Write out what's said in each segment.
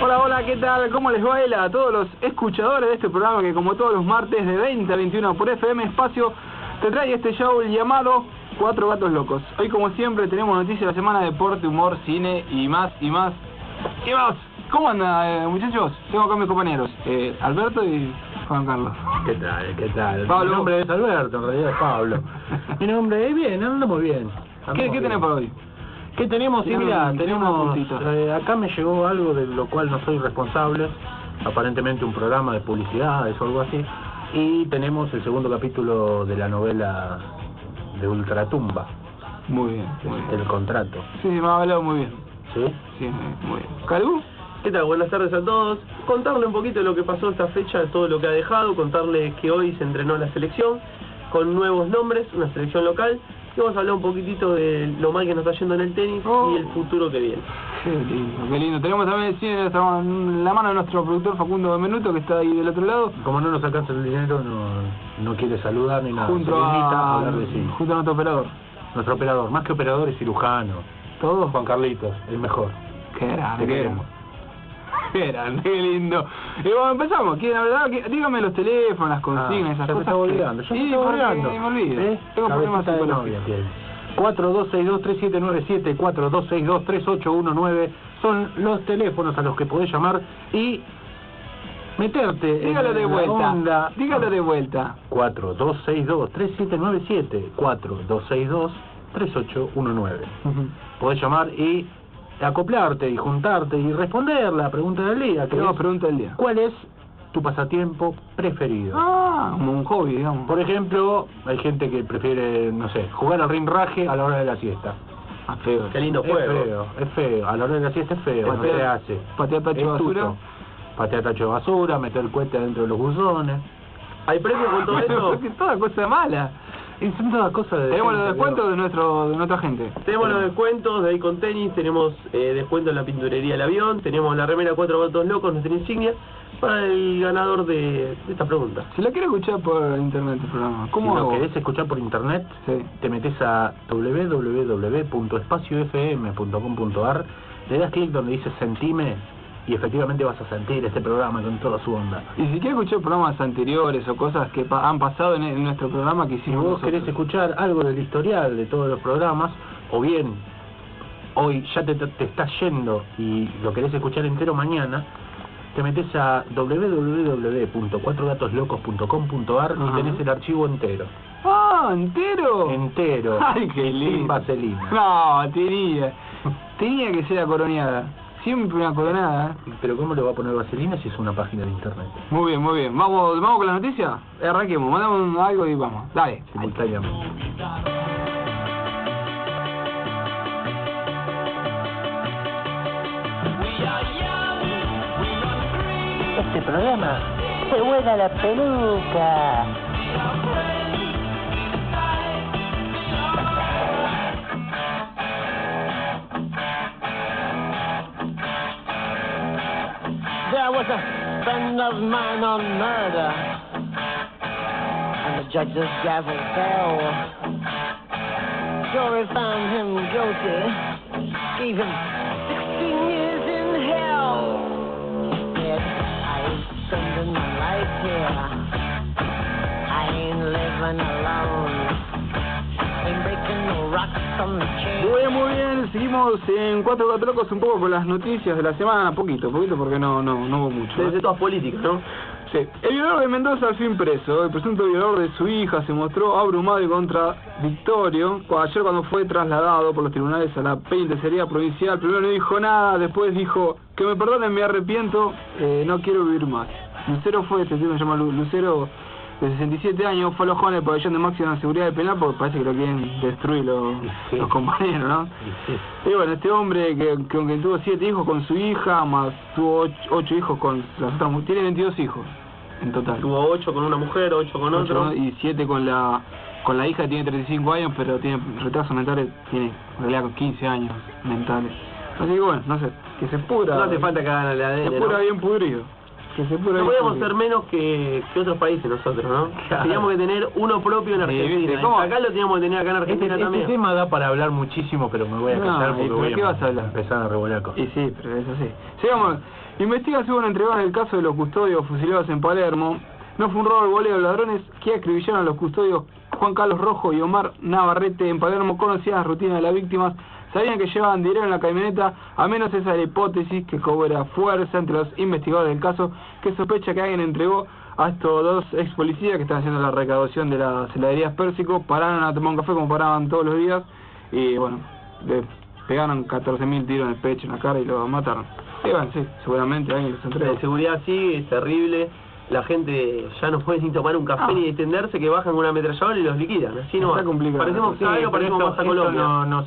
Hola, hola, ¿qué tal? ¿Cómo les baila a todos los escuchadores de este programa que como todos los martes de 20 a 21 por FM Espacio te trae este show llamado Cuatro Gatos Locos? Hoy como siempre tenemos noticias de la semana, deporte, humor, cine y más, y más, y más. ¿Cómo andan muchachos? Tengo acá a mis compañeros, Alberto y Juan Carlos. ¿Qué tal? ¿Qué tal? Pablo. Mi nombre es Alberto, en realidad es Pablo. Mi nombre es bien, andamos bien. ¿Qué tenés para hoy? ¿Qué tenemos? Sí, mira, tenemos... acá me llegó algo de lo cual no soy responsable, aparentemente un programa de publicidades o algo así, y tenemos el segundo capítulo de la novela de Ultratumba. Muy bien, muy bien. El contrato. Sí, me ha hablado muy bien. ¿Sí? Sí, muy bien. ¿Calú? ¿Qué tal? Buenas tardes a todos. Contarle un poquito de lo que pasó esta fecha, de todo lo que ha dejado, contarles que hoy se entrenó la selección con nuevos nombres, una selección local, y vamos a hablar un poquitito de lo mal que nos está yendo en el tenis y el futuro que viene. Qué lindo, qué lindo. Tenemos también el cine en la mano de nuestro productor Facundo Menuto, que está ahí del otro lado. Como no nos alcanza el dinero, no quiere saludar ni nada. Junto Se limita a hablar de cine. junto a nuestro operador. Nuestro operador, más que operador, es cirujano. ¿Todo? Juan Carlitos, el mejor. Qué grande, Te qué queremos. grande, qué lindo. Y bueno, empezamos. ¿Quieren hablar? Dígame los teléfonos, las consignas, esas ya cosas. te estaba olvidando. Ya Sí, te estaba porque olvidando. me olvido. ¿Eh? Tengo problemas Cabecita de psicológicos. novia tiene. 4262-3797, 4262-3819 son los teléfonos a los que podés llamar y meterte Dígalo en de la vuelta. onda. Dígalo de vuelta. 4262-3797, 4262-3819. Podés llamar y acoplarte y juntarte y responder la pregunta del día. Que Tenemos es, pregunta del día. ¿cuál es tu pasatiempo preferido? Ah, como un hobby, digamos. Por ejemplo, hay gente que prefiere, no sé, jugar al rinraje a la hora de la siesta. Ah, feo. Qué lindo Es juego. feo, es feo. A la hora de la siesta es feo, no Patear- se hace. patear tacho de Es basura. tuto. Patear tacho de basura, meter el cohete dentro de los buzones. ¿Hay premios con todo eso? Porque toda cosa mala. Y son todas cosas de... Tenemos los gente, descuentos de nuestra gente. Tenemos los descuentos de ahí con tenis, tenemos descuento en la pinturería del avión, tenemos la remera Cuatro Gatos Locos, nuestra insignia, para el ganador de esta pregunta. Si la quiero escuchar por internet el programa, ¿cómo Si lo hago? querés escuchar por internet, Sí. te metes a www.espaciofm.com.ar, le das clic donde dice Sentime y efectivamente vas a sentir este programa con toda su onda. Y si quiero escuchar programas anteriores o cosas que han pasado en nuestro programa que Si hicimos vos nosotros. querés escuchar algo del historial de todos los programas, o bien hoy ya te estás yendo y lo querés escuchar entero mañana, te metes a www.cuatrodatoslocos.com.ar y Ajá. tenés el archivo entero. ¡Ah, entero! Entero. ¡Ay, qué Sin lindo! vaselina. No, tenía que ser acoroneada. Siempre una coronada. Pero ¿cómo le va a poner vaselina si es una página de internet? Muy bien, muy bien. ¿Vamos con la noticia? Arranquemos, mandamos algo y vamos. Dale. Simultáneamente. Este programa se vuela la peluca. There was a friend of mine on murder, and the judge's gavel fell. Jury found him guilty, gave him 16 years in hell. He said, I ain't spending my life here. I ain't living alone. Ain't breaking no rocks from the chain. Muy bien, seguimos en Cuatro Gatos Locos un poco con las noticias de la semana, poquito porque no hubo mucho. Desde todas políticas, ¿no? Sí. El violador de Mendoza al fin preso. El presunto violador de su hija se mostró abrumado y contradictorio ayer cuando fue trasladado por los tribunales a la penitenciaría provincial. Primero no dijo nada, después dijo que me perdonen, me arrepiento, no quiero vivir más. Lucero fue, este tipo se llama Lucero, de 67 años, fue alojado en el pabellón de máxima seguridad de penal porque parece que lo quieren destruir los compañeros, ¿no? Y bueno, este hombre que aunque tuvo 7 hijos con su hija, más tuvo 8 hijos con las otras mujeres, tiene 22 hijos en total. Tuvo 8 con una mujer, 8 con otro. Y 7 con la hija que tiene 35 años, pero tiene retrasos mentales, tiene en realidad con 15 años mentales. Así que bueno, no sé, que se pudra. No hace falta que hagan el se ADN, pudra ¿no? bien pudrido. que se puede no podíamos ser menos que otros países nosotros, ¿no? Claro. Teníamos que tener uno propio en Argentina. ¿viste? ¿Cómo? Acá lo teníamos que tener acá en Argentina también. Este tema da para hablar muchísimo, pero me voy a callar porque voy ¿qué vas a hablar? empezar a revolear cosas. Y sí, pero eso sí. Sigamos. Investigación entregó en el caso de los custodios fusilados en Palermo. No fue un robo al boleo de ladrones que acribillaron a los custodios Juan Carlos Rojo y Omar Navarrete en Palermo. Conocían las rutinas de las víctimas, sabían que llevaban dinero en la camioneta, a menos esa es la hipótesis que cobra fuerza entre los investigadores del caso, que sospecha que alguien entregó a estos dos ex policías que están haciendo la recaudación de las heladerías Pérsico. Pararon a tomar un café como paraban todos los días y bueno, le pegaron 14.000 tiros en el pecho, en la cara y lo mataron. Y bueno, sí, seguramente alguien los entregó. La seguridad sí, es terrible. La gente ya no puede ni tomar un café ni extenderse, que bajan con una ametralladora y los liquidan. Así no Está complicado. Parecemos Sí, Cairo, parecemos más a Colombia.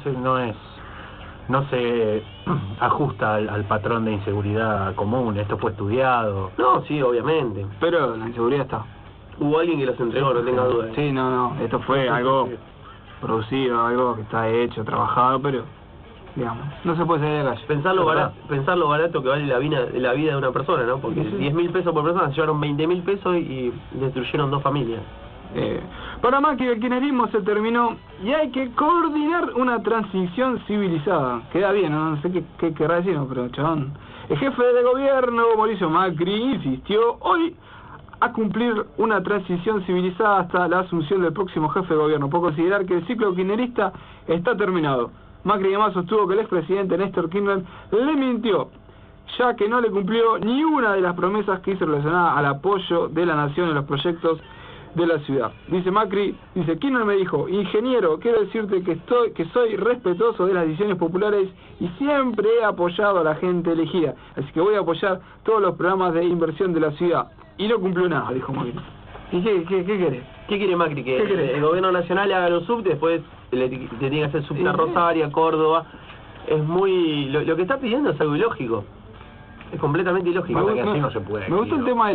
No se ajusta al patrón de inseguridad común. Esto fue estudiado. No, sí, obviamente. Pero la inseguridad está. Hubo alguien que los entregó, no tenga duda. Sí, no, esto fue algo producido, algo que está hecho, trabajado, pero digamos, no se puede salir de la calle. Pensar lo barato que vale la vida de una persona, ¿no? Porque 10.000 pesos por persona, se llevaron 20.000 pesos y destruyeron 2 familias. Para Macri el kirchnerismo se terminó y hay que coordinar una transición civilizada. Queda bien, no sé qué querrá decir, no, pero chabón. El jefe de gobierno, Mauricio Macri, insistió hoy a cumplir una transición civilizada hasta la asunción del próximo jefe de gobierno, por considerar que el ciclo kirchnerista está terminado. Macri además sostuvo que el expresidente Néstor Kirchner le mintió, ya que no le cumplió ni una de las promesas que hizo relacionada al apoyo de la nación en los proyectos de la ciudad. Dice Macri, Kirchner me dijo: ingeniero, quiero decirte que soy respetuoso de las decisiones populares y siempre he apoyado a la gente elegida, así que voy a apoyar todos los programas de inversión de la ciudad. Y no cumplió nada, dijo Macri. ¿Y qué querés? ¿Qué quiere Macri? Que el gobierno nacional haga los subtes, después le tiene que hacer subte a Rosario, Córdoba. Es muy... Lo que está pidiendo es algo ilógico. Es completamente ilógico. Así no se puede. Me gustó el tema de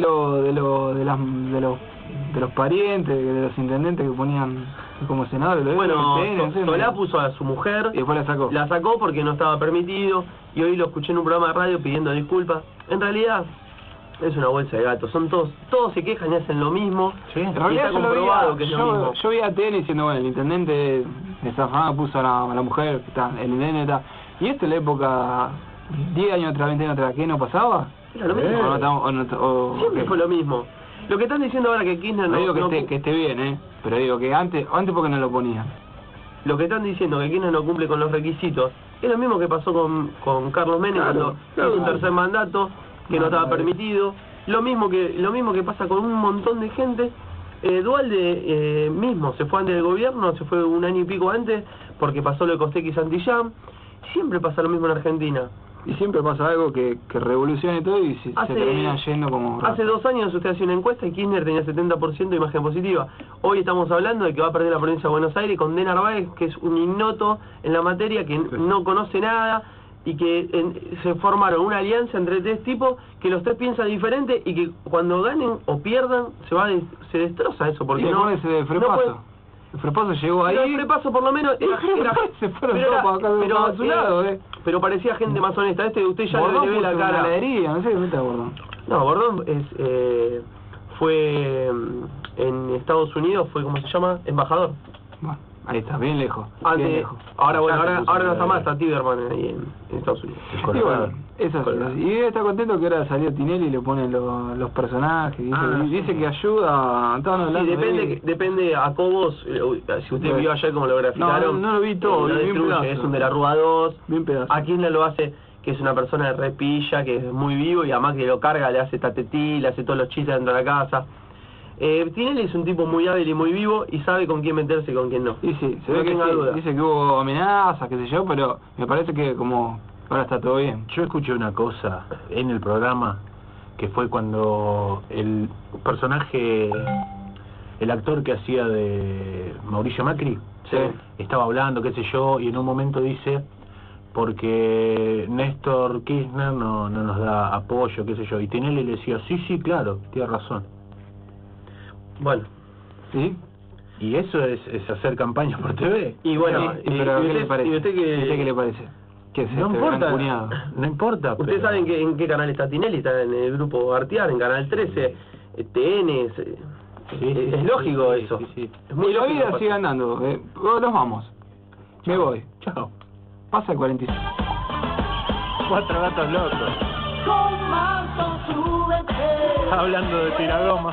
los parientes, de los intendentes que ponían como senadores. Bueno, Solá puso a su mujer y después la sacó. La sacó porque no estaba permitido y hoy lo escuché en un programa de radio pidiendo disculpas. En realidad es una bolsa de gatos, son todos se quejan y hacen lo mismo. Sí, en y realidad está comprobado que es lo mismo. Yo vi a TN diciendo, bueno, el intendente de Zafama puso a la mujer, el intendente está. Y esto en la época, 10 años atrás, 20 años atrás, ¿qué no pasaba? Era lo mismo. Siempre fue lo mismo. Lo que están diciendo ahora que Kirchner no... digo que esté bien, pero digo que antes porque no lo ponían. Lo que están diciendo que Kirchner no cumple con los requisitos, es lo mismo que pasó con Carlos Menem cuando hizo un tercer mandato, que no estaba permitido. Lo mismo que pasa con un montón de gente. Dualde mismo se fue antes del gobierno, se fue un año y pico antes porque pasó lo de Costec y Santillán. Siempre pasa lo mismo en Argentina. Y siempre pasa algo que revolucione todo y se termina yendo como... Hace 2 años usted hacía una encuesta y Kirchner tenía 70% de imagen positiva. Hoy estamos hablando de que va a perder la provincia de Buenos Aires con De Narváez, que es un ignoto en la materia, que no conoce nada, y que se formaron una alianza entre 3 tipos que los 3 piensan diferente y que cuando ganen o pierdan se destroza eso, porque el Frepaso llegó ahí. Pero el Frepaso por lo menos se fueron todos para su lado, pero parecía gente más honesta. Usted ya le ve la cara. No sé qué meta Bordón. No, Bordón fue en Estados Unidos, fue, ¿cómo se llama? Embajador. Bueno, ahí está, bien lejos. Bien lejos. Ahora no está más, está Tiberman ahí en Estados Unidos. Y bueno, eso sí. Y está contento que ahora salió Tinelli y le ponen los personajes. Dice que ayuda. Sí, depende a Cobos. Si usted vio ayer como lo graficaron. No lo vi todo. Es un de la Rúa 2. Bien pedazo. A Kirchner lo hace, que es una persona de repilla, que es muy vivo, y además que lo carga, le hace tatetí, le hace todos los chistes dentro de la casa. Tinelli es un tipo muy hábil y muy vivo y sabe con quién meterse y con quién no. Y sí, se ve que dice que hubo amenazas, qué sé yo, pero me parece que como ahora está todo bien. Yo escuché una cosa en el programa que fue cuando el personaje, el actor que hacía de Mauricio Macri, estaba hablando, qué sé yo, y en un momento dice, porque Néstor Kirchner no nos da apoyo, qué sé yo, y Tinelli le decía, sí, claro, tiene razón. Bueno, ¿sí? Y eso es hacer campaña por TV. Y bueno, pero ¿qué le parece? ¿Y usted qué le parece? ¿Qué es No este importa, gran cuñado? no importa. Ustedes pero- saben en qué canal está Tinelli, está en el grupo Artear, en Canal 13, TN, es lógico sí, eso. sí, sí. Es muy Y la lógico. vida sigue andando. Nos vamos. Me voy. Chao. Pasa el 45. 4 gatos locos. Hablando de tiragoma.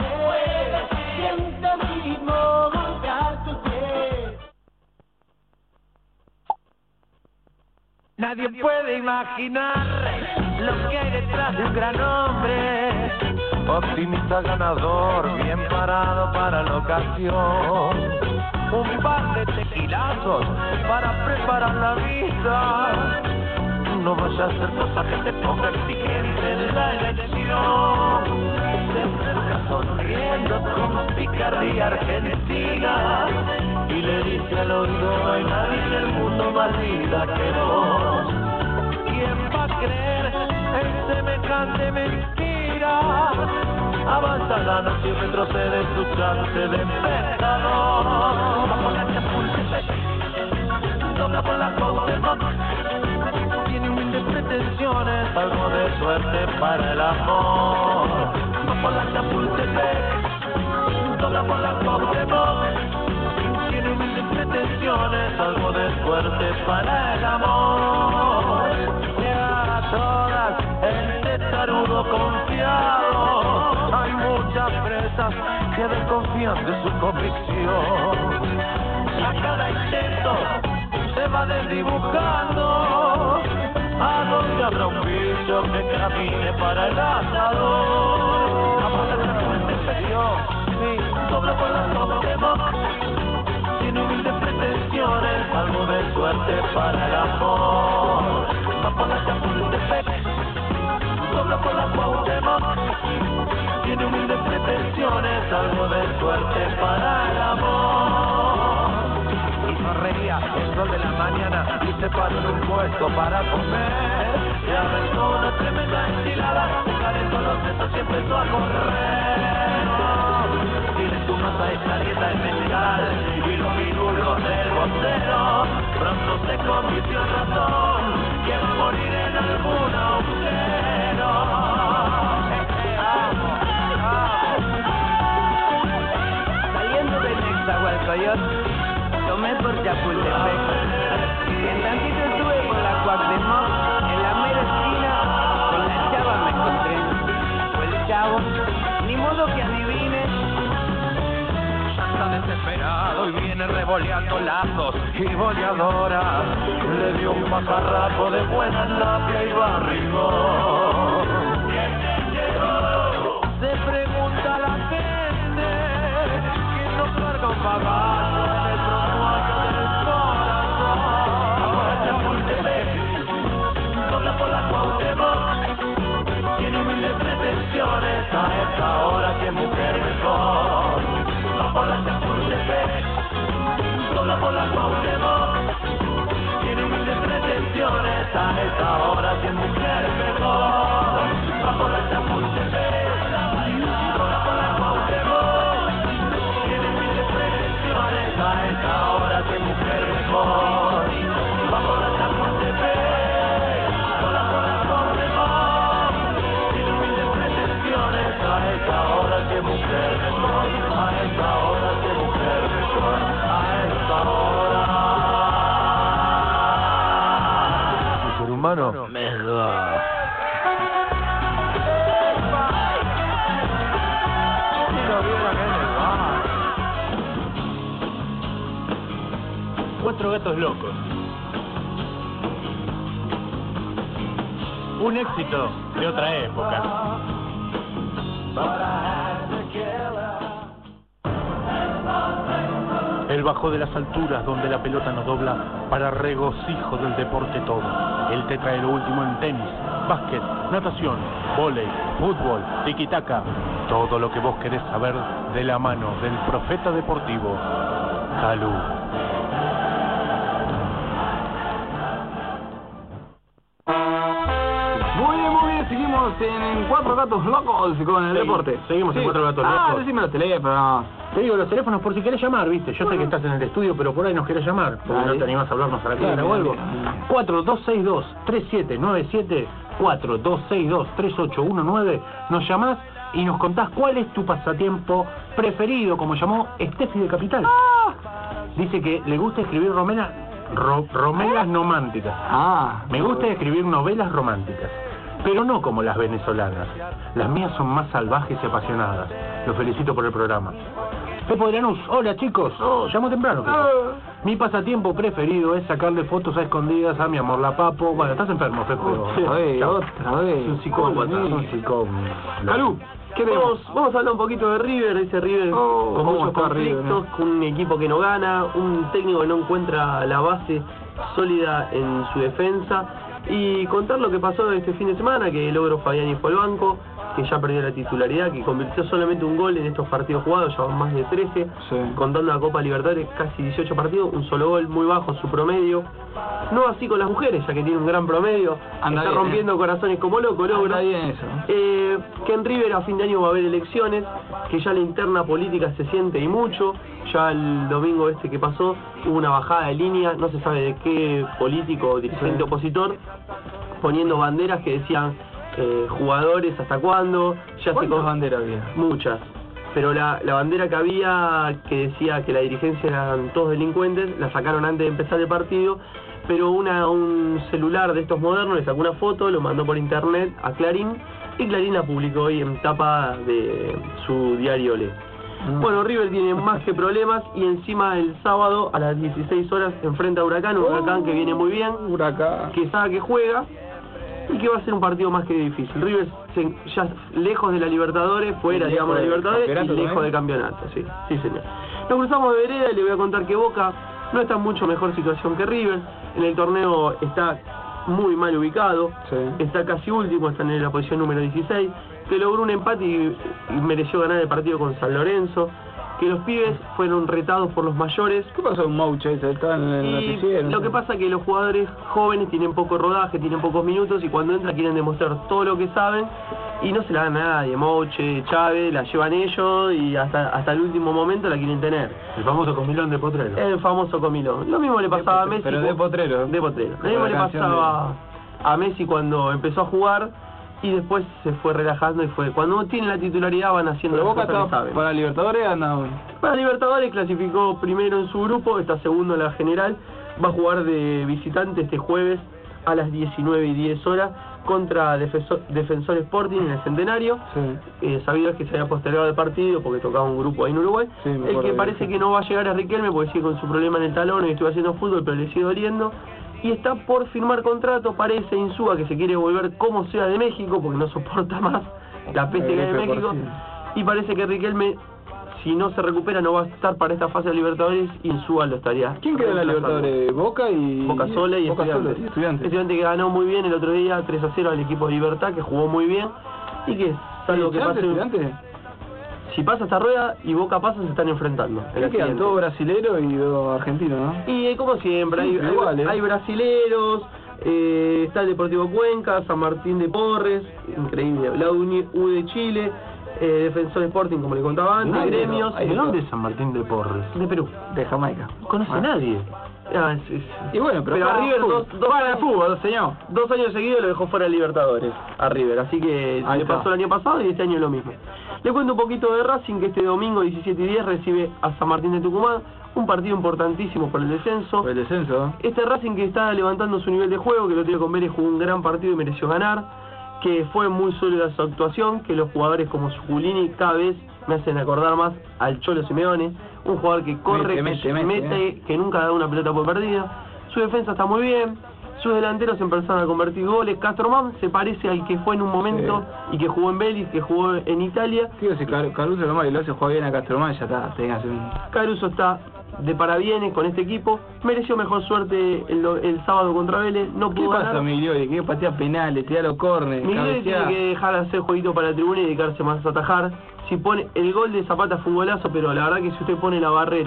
Nadie puede imaginar lo que hay detrás de un gran hombre. Optimista ganador, bien parado para la ocasión. Un par de tequilazos para preparar la vida. No vaya a ser cosa que te ponga exigente en la elección. Se acerca sonriendo con picardía argentina y le dice al oído: no hay nadie en el mundo más linda que vos. ¿Quién va a creer en semejante mentira? Avanza la noche y retrocede su chance de pecador. Bajo la Chapultepec, dobla por la Cuauhtémoc. Tiene humildes pretensiones, algo de suerte para el amor. Va por la Chapultepec, dobla por la Cuauhtémoc. Tiene humildes pretensiones, algo de suerte para el amor. Llega a todas el testarudo confiado. Hay muchas presas que desconfían de su convicción. A cada intento se va desdibujando. ¿A dónde habrá un bicho que camine para el asador? Apaga la fuente exterior, sí, dobla por la Cuauhtémoc. Tiene humildes pretensiones, algo de suerte para el amor. Va por la Chapultepec, dobla por la Cuauhtémoc. Tiene humildes pretensiones, algo de suerte para el amor. Y sonreía el sol de la mañana y se paró en un puesto para comer. Y arrancó una tremenda enchilada, se calentó los dedos y empezó a correr. Tiene su masa esta dieta de mezcal y los pirulos del bocero. Pronto se convirtió en ratón, quiere morir en algún agujero. Saliendo de Nezahualcóyotl, tomé por Chapultepec. En tantito estuve por la Cuauhtémoc, en la mera esquina, con la chava me encontré. Fue el chavo, ni modo que adivine. Ya está desesperado y viene revoleando lazos y boleadoras. Le dio un pajarraco de buena lapia y barrigón. Se pregunta la gente quién nos carga un pagazo en el promuario del corazón. Ahora Chapultepec, dobla por la Cuauhtémoc. Tiene humildes pretensiones, a esta hora que mujer mejor. Va por la Chapultepec, dobla por la Cuauhtémoc. Tiene humildes pretensiones, a esta hora que mujer mejor. Va por la Chapultepec, dobla por la Cuauhtémoc. Tiene humildes pretensiones, a esta hora que mujer mejor. Va por la Chapultepec, dobla por la Cuauhtémoc. Tiene humildes pretensiones, a esta hora que mujer mejor. A esta hora que mujer mejor. A esta hora. ¿El ser humano? Cuatro gatos locos. Un éxito de otra época. Él bajó de las alturas donde la pelota nos dobla para regocijo del deporte todo. Él te trae lo último en tenis, básquet, natación, vóley, fútbol, tiki-taka. Todo lo que vos querés saber de la mano del profeta deportivo, Calú. Muy bien, seguimos en Cuatro Gatos Locos con el deporte. Seguimos en Cuatro Gatos Locos. Decime los teléfonos. Te digo los teléfonos por si querés llamar, ¿viste? Yo sé que estás en el estudio, pero por ahí nos querés llamar. Porque no te animás a hablarnos a la cara o algo. 4262-3797, 4262-3819. Nos llamás y nos contás cuál es tu pasatiempo preferido, como llamó Steffi de Capital. Dice que le gusta escribir romelas románticas. Me gusta escribir novelas románticas, pero no como las venezolanas. Las mías son más salvajes y apasionadas. Los felicito por el programa. Pepo de Lanús, hola chicos. Llamo temprano, Pepo. Mi pasatiempo preferido es sacarle fotos a escondidas a mi amor la Papo. Bueno, estás enfermo, Pepo. Otra vez. Un psicópata. Calú, vamos a hablar un poquito de River, ese River con muchos conflictos, con un equipo que no gana, un técnico que no encuentra la base sólida en su defensa, y contar lo que pasó este fin de semana, que logró Fabiani fue al banco, que ya perdió la titularidad, que convirtió solamente un gol en estos partidos jugados, ya van más de 13, contando la Copa Libertadores, casi 18 partidos, un solo gol, muy bajo su promedio. No así con las mujeres, ya que tiene un gran promedio, está rompiendo corazones como loco, logra. Que en River a fin de año va a haber elecciones, que ya la interna política se siente y mucho. Ya el domingo que pasó hubo una bajada de línea, no se sabe de qué político o dirigente opositor, poniendo banderas que decían jugadores hasta cuándo. ¿Cuántas banderas había? Muchas. Pero la bandera que había, que decía que la dirigencia eran todos delincuentes, la sacaron antes de empezar el partido, pero un celular de estos modernos le sacó una foto, lo mandó por internet a Clarín, y Clarín la publicó hoy en tapa de su diario Le. Bueno, River tiene más que problemas, y encima el sábado a las 16 horas enfrenta a Huracán, un Huracán que viene muy bien, que sabe que juega, y que va a ser un partido más que difícil. River ya lejos de la Libertadores, fuera, digamos, de la Libertadores, y lejos del campeonato, sí señor. Nos cruzamos de vereda y le voy a contar que Boca no está en mucho mejor situación que River. En el torneo está muy mal ubicado, está casi último, está en la posición número 16, que logró un empate y mereció ganar el partido con San Lorenzo, que los pibes fueron retados por los mayores. ¿Qué pasó con Mouche? Está en el noticiero. Lo que pasa es que los jugadores jóvenes tienen poco rodaje, tienen pocos minutos, y cuando entran quieren demostrar todo lo que saben, y no se la dan a nadie. Mouche, Chávez, la llevan ellos, y hasta el último momento la quieren tener. El famoso comilón de Potrero. El famoso comilón. Lo mismo le pasaba a Messi. Pero de Potrero. De Potrero. Lo mismo le pasaba a Messi cuando empezó a jugar, y después se fue relajando, y fue cuando tiene la titularidad van haciendo. Pero Boca está para Libertadores, para Libertadores clasificó primero en su grupo, está segundo en la general, va a jugar de visitante este jueves a las 19:10 contra Defensor Sporting en el Centenario. Sabido es que se había postergado el partido porque tocaba un grupo ahí en Uruguay. El que parece que no va a llegar a Riquelme porque sigue con su problema en el talón y estuvo haciendo fútbol, pero le sigue doliendo. Y está por firmar contrato, parece Insúa, que se quiere volver como sea de México, porque no soporta más la peste que hay de México. Y parece que Riquelme, si no se recupera, no va a estar para esta fase de Libertadores, y Insúa lo estaría. ¿Quién quedó en la Libertadores? Boca Sola y Estudiantes. Estudiantes que ganó muy bien el otro día, 3-0 al equipo de Libertad, que jugó muy bien, y que salvo que pase... ¿Estudiantes? Si pasa esta rueda y Boca pasa, se están enfrentando. ¿Qué quedan? Todos brasileros y dos argentinos, ¿no? Y como siempre, hay brasileros, está el Deportivo Cuenca, San Martín de Porres, increíble, la U de Chile, Defensor Sporting, como le contaba antes, Gremios. ¿De dónde es San Martín de Porres? De Perú. De Jamaica. No conoce a nadie. Y bueno, pero a River para el fútbol, señor. 2 años seguidos lo dejó fuera de Libertadores a River, así que le pasó el año pasado y este año lo mismo. Le cuento un poquito de Racing, que este domingo 17:10 recibe a San Martín de Tucumán, un partido importantísimo por el descenso. Este Racing que está levantando su nivel de juego, que lo tiene con Vélez, jugó un gran partido y mereció ganar, que fue muy sólida su actuación, que los jugadores como Zuculini cada vez me hacen acordar más al Cholo Simeone, un jugador que corre, mete, que nunca da una pelota por perdida. Su defensa está muy bien, sus delanteros empezaron a convertir goles. Castromán se parece al que fue en un momento y que jugó en Vélez, que jugó en Italia. Tío, si Caruso lo hace juega bien a Castromán, ya está, Caruso está de parabienes con este equipo, mereció mejor suerte el sábado contra Vélez, no pudo ganar. ¿Qué pasa, Miglioli? Que patea penales, tira los córneres. Miglioli tiene que dejar de hacer jueguito para la tribuna y dedicarse más a atajar. Si pone el gol de Zapata fue un golazo, pero la verdad que si usted pone la barrera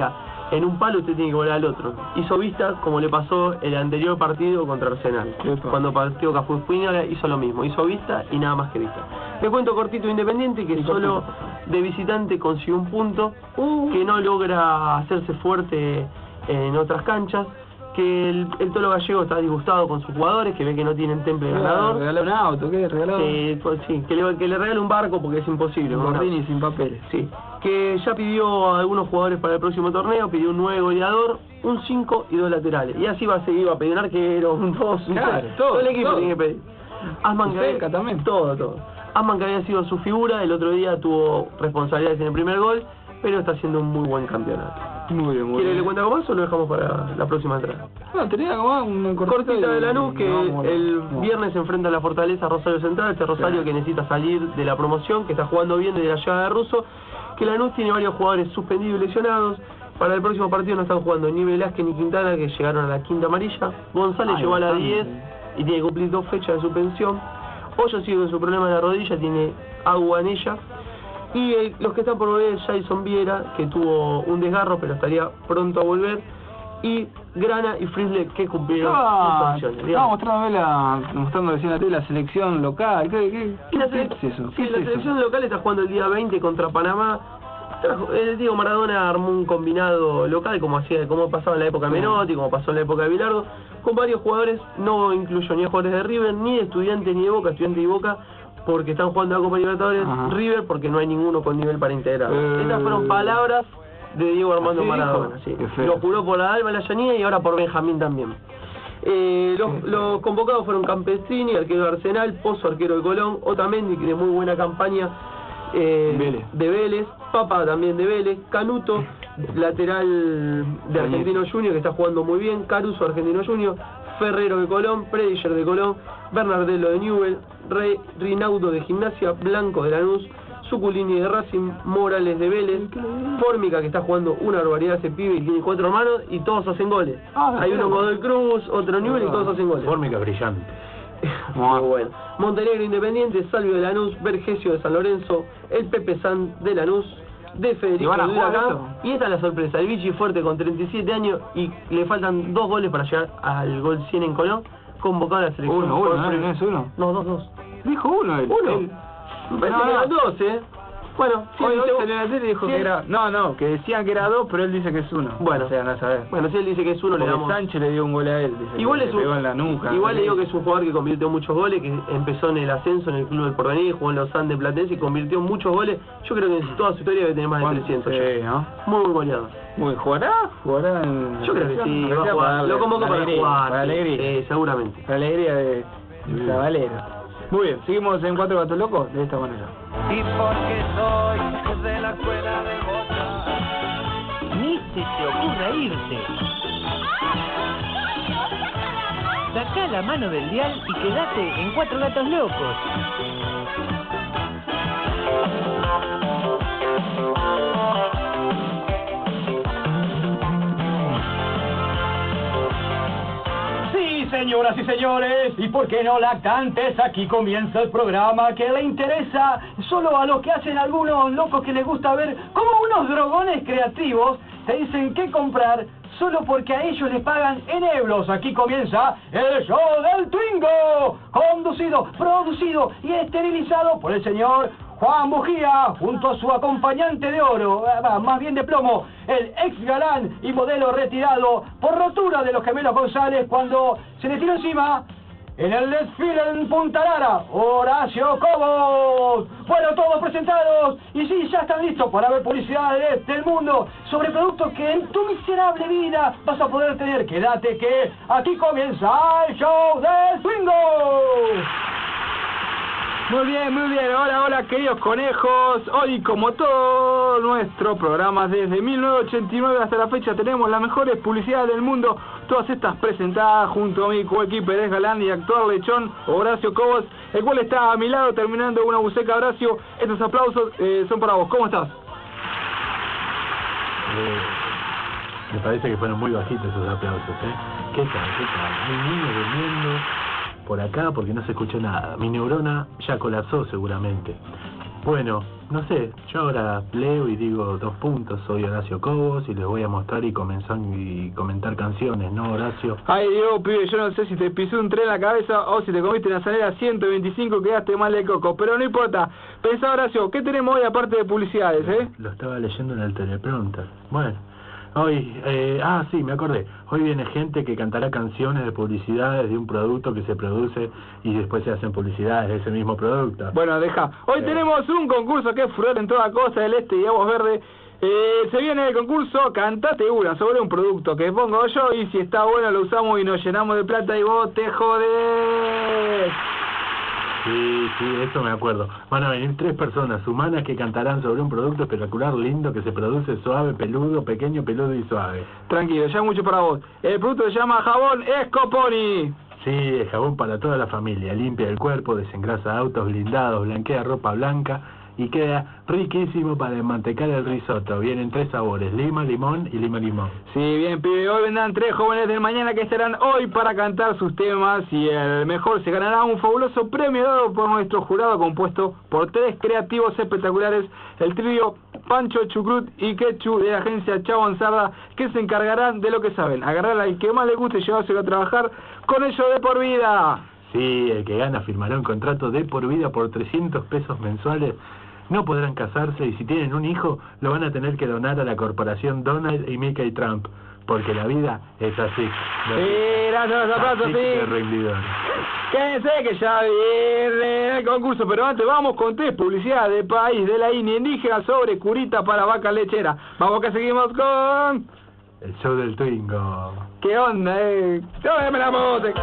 en un palo usted tiene que volar al otro. Hizo vista como le pasó el anterior partido contra Arsenal. Epa. Cuando partió Cafú Espíñola hizo lo mismo, hizo vista y nada más que vista. Le cuento cortito Independiente que solo de visitante consiguió un punto, que no logra hacerse fuerte en otras canchas, que el Tolo Gallego está disgustado con sus jugadores, que ve que no tienen temple ganador. ¿Regaló un auto? ¿Qué? ¿Regaló? Sí, que le regale un barco porque es imposible. Un ¿no? Gordini sin papeles. Sí, que ya pidió a algunos jugadores para el próximo torneo, pidió un 9 goleador, un 5 y 2 laterales. Y así va a seguir, va a pedir un arquero, un 2, Claro, todo el equipo todo. tiene que pedir. Asman que Cerca también. todo. Asman que había sido su figura, el otro día tuvo responsabilidades en el primer gol, pero está haciendo un muy buen campeonato. Muy bien, muy ¿Quiere que bien. le cuente algo más o lo dejamos para la próxima entrada? No, tenía como un Cortita de Lanús, que el no. viernes se enfrenta a la Fortaleza Rosario Central, este Rosario que necesita salir de la promoción, que está jugando bien desde la llegada de Russo, que Lanús tiene varios jugadores suspendidos y lesionados. Para el próximo partido no están jugando ni Velázquez ni Quintana, que llegaron a la quinta amarilla. González llegó a la 10 y tiene que cumplir 2 fechas de suspensión. Hoyo sigue con su problema de la rodilla, tiene agua en ella. Y los que están por volver, Jason Viera, que tuvo un desgarro pero estaría pronto a volver. Y Grana y Frizzle, que cumplieron sus sanciones. Estaba mostrando recién la tele la selección local. ¿Qué Y la es eso? Sí, la selección local está jugando el día 20 contra Panamá. Diego Maradona armó un combinado local como pasaba en la época de Menotti, como pasó en la época de Bilardo, con varios jugadores. No incluyó ni a jugadores de River, ni de Estudiantes, ni de Boca, Estudiantes y Boca, porque están jugando a Copa Libertadores. Ajá. River porque no hay ninguno con nivel para integrar. Estas fueron palabras de Diego Armando ¿Así Maradona. dijo? Sí. Qué feo. Lo juró por la Alba, la Llanía y ahora por Benjamín también. Los convocados fueron Campestrini, arquero de Arsenal, Pozo, arquero de Colón, Otamendi, de muy buena campaña Vélez. de Vélez, Papa también de Vélez, Canuto, lateral de Argentino Junior que está jugando muy bien, Caruso, Argentino Junior, Ferrero de Colón, Prediger de Colón, Bernardello de Newell, Rinaudo de Gimnasia, Blanco de Lanús, Suculini de Racing, Morales de Vélez, Fórmica que está jugando una barbaridad ese pibe y tiene 4 hermanos y todos hacen goles. Hay uno Godoy Cruz, otro Newell y todos hacen goles. Fórmica brillante. Muy bueno. Montenegro Independiente, Salvio de Lanús, Vergesio de San Lorenzo, el Pepe San de Lanús, de Federico ¿Y van a de jugar Huracán. esto? Y esta es la sorpresa, el Vichy Fuerte con 37 años y le faltan 2 goles para llegar al gol 100 en Colón, convocado a la selección. Uno, ¿no es uno? No, 2. Dijo uno él. Uno. Él. Me parece que eran 2, Bueno, si Hoy él salió en la tele y dijo que era... No, que decían que era 2, pero él dice que es 1. Bueno. O sea, no saber. Bueno, si él dice que es 1, le Porque damos... Sánchez le dio un gol a él. Dice Igual que es le pegó en la nuca. igual le digo que es un jugador que convirtió muchos goles, que empezó en el ascenso en el Club del Porvenir, jugó en los Andes Platense y convirtió muchos goles. Yo creo que en toda su historia debe tener más de 300. Sí, ya. ¿no? Muy goleador. Muy, ¿jugará en... Yo creo que sí, aunque va a sea jugar. para Lo convoco la para alegría, jugar. Para la sí, alegría. seguramente. La alegría de Zabalero. Muy bien, seguimos en Cuatro Gatos Locos de esta manera. Y porque soy de la escuela de Boca. Ni se te ocurra irte. Sacá la mano del dial y quédate en Cuatro Gatos Locos. Sí, señoras y señores, y por qué no lactantes, aquí comienza el programa que le interesa solo a los que hacen algunos locos que les gusta ver como unos drogones creativos te dicen qué comprar solo porque a ellos les pagan en euros. Aquí comienza el show del Twingo, conducido, producido y esterilizado por el señor Juan Bujía, junto a su acompañante de oro, más bien de plomo, el ex galán y modelo retirado por rotura de los gemelos González cuando se le tiró encima en el desfile en Punta Lara, Horacio Cobos. Bueno, todos presentados, y sí, ya están listos para ver publicidades del mundo sobre productos que en tu miserable vida vas a poder tener. Quédate que aquí comienza el show del Twingo. Muy bien, hola queridos conejos. Hoy, como todos nuestros programas desde 1989 hasta la fecha, tenemos las mejores publicidades del mundo. Todas estas presentadas junto a mi coequiper Pérez Galán y actual lechón Horacio Cobos, el cual está a mi lado terminando una buceca. Horacio, estos aplausos son para vos. ¿Cómo estás? Me parece que fueron muy bajitos esos aplausos, ¿Qué tal? Hay niños durmiendo por acá porque no se escuchó nada. Mi neurona ya colapsó seguramente. Bueno, no sé, yo ahora leo y digo 2 puntos, soy Horacio Cobos y les voy a mostrar y comentar canciones, ¿no, Horacio? Ay, Dios, pibe, yo no sé si te pisó un tren en la cabeza o si te comiste una salera 125 y quedaste mal de coco, pero no importa. Pensá, Horacio, ¿qué tenemos hoy aparte de publicidades, Lo estaba leyendo en el teleprompter. Bueno, hoy, sí, me acordé. Hoy viene gente que cantará canciones de publicidades de un producto que se produce y después se hacen publicidades de ese mismo producto. Bueno, deja. Hoy tenemos un concurso que es furor en toda Costa del Este y Aguas Verdes. Se viene el concurso Cantate una sobre un producto que pongo yo y si está bueno lo usamos y nos llenamos de plata y vos te jodés. Sí, eso me acuerdo. Van a venir 3 personas humanas que cantarán sobre un producto espectacular, lindo, que se produce suave, peludo, pequeño, peludo y suave. Tranquilo, ya mucho para vos. El producto se llama jabón Scoponi. Sí, es jabón para toda la familia. Limpia el cuerpo, desengrasa autos blindados, blanquea ropa blanca y queda riquísimo para desmantecar el risotto. Vienen 3 sabores, lima, limón y lima, limón. Sí, bien, pibe, hoy vendrán 3 jóvenes del mañana que estarán hoy para cantar sus temas y el mejor se ganará un fabuloso premio dado por nuestro jurado compuesto por 3 creativos espectaculares, el trío Pancho, Chucrut y Quechu de la agencia Chabonzarda, que se encargarán de lo que saben, agarrar al que más les guste y llevárselo a trabajar con ellos de por vida. Sí, el que gana firmará un contrato de por vida por 300 pesos mensuales. No podrán casarse y si tienen un hijo lo van a tener que donar a la corporación Donald y Mickey Trump, porque la vida es así. Sí, gracias, los aplausos, sí. Quédense que ya viene el concurso, pero antes vamos con 3 publicidades de país de la India indígena sobre curita para vaca lechera. Vamos que seguimos con... el show del Twingo. ¿Qué onda, ¡Dame la música!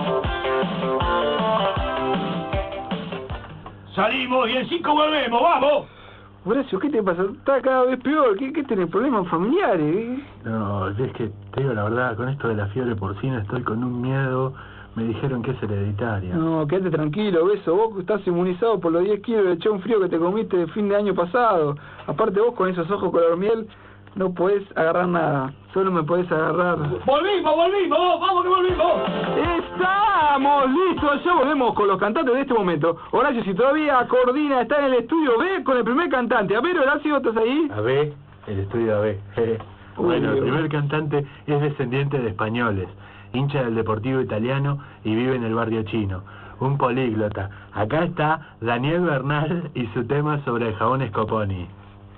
Salimos y en 5 volvemos, ¡vamos! Horacio, ¿qué te pasa? Está cada vez peor. ¿Qué tenés? ¿Problemas familiares? No, es que te digo la verdad, con esto de la fiebre porcina estoy con un miedo. Me dijeron que es hereditaria. No, quédate tranquilo, beso. Vos estás inmunizado por los 10 kilos de lechón frío que te comiste el fin de año pasado. Aparte vos con esos ojos color miel no podés agarrar nada. Solo me podés agarrar... ¡Volvimos! ¡Vamos que volvimos! ¡Estamos listos! Ya volvemos con los cantantes de este momento. Horacio, si todavía coordina, está en el estudio B con el primer cantante. A ver, Horacio, ¿estás ahí? A B, el estudio AB. Bueno, el primer cantante es descendiente de españoles, hincha del Deportivo Italiano y vive en el barrio chino. Un políglota. Acá está Daniel Bernal y su tema sobre el jabón Scoponi.